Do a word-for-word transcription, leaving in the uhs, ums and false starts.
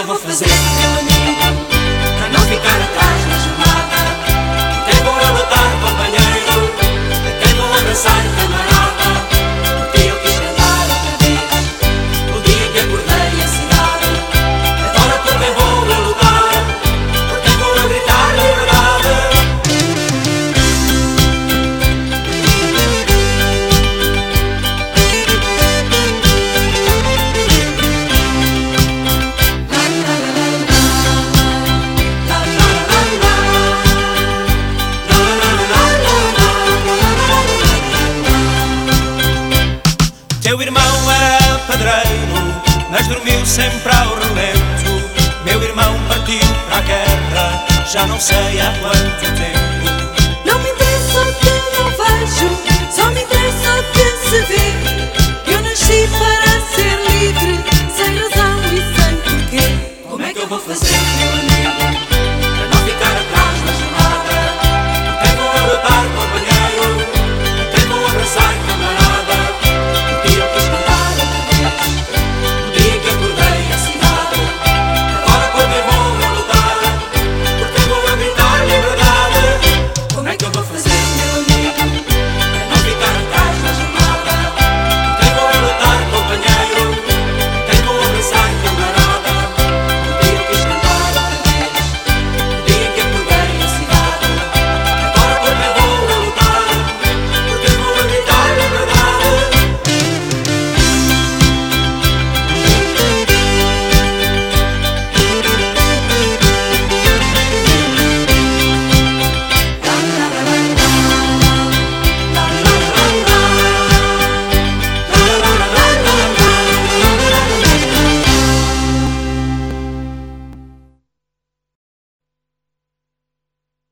eu vou fazer, meu amigo, para não ficar atrás na jornada? Até vou a lutar, companheiro, até vou abraçar, camarada. Porque eu quis cantar outra vez o dia que acordei a cidade. Agora também vou a lutar, porque vou a gritar a verdade. Teu irmão era padreiro, mas dormiu sempre ao relento. Meu irmão partiu para a guerra, já não sei há quanto tempo. Não me interessa o que não vejo, só me interessa o que se vê. Eu nasci para ser livre, sem razão e sem porquê. Como é que eu vou fazer?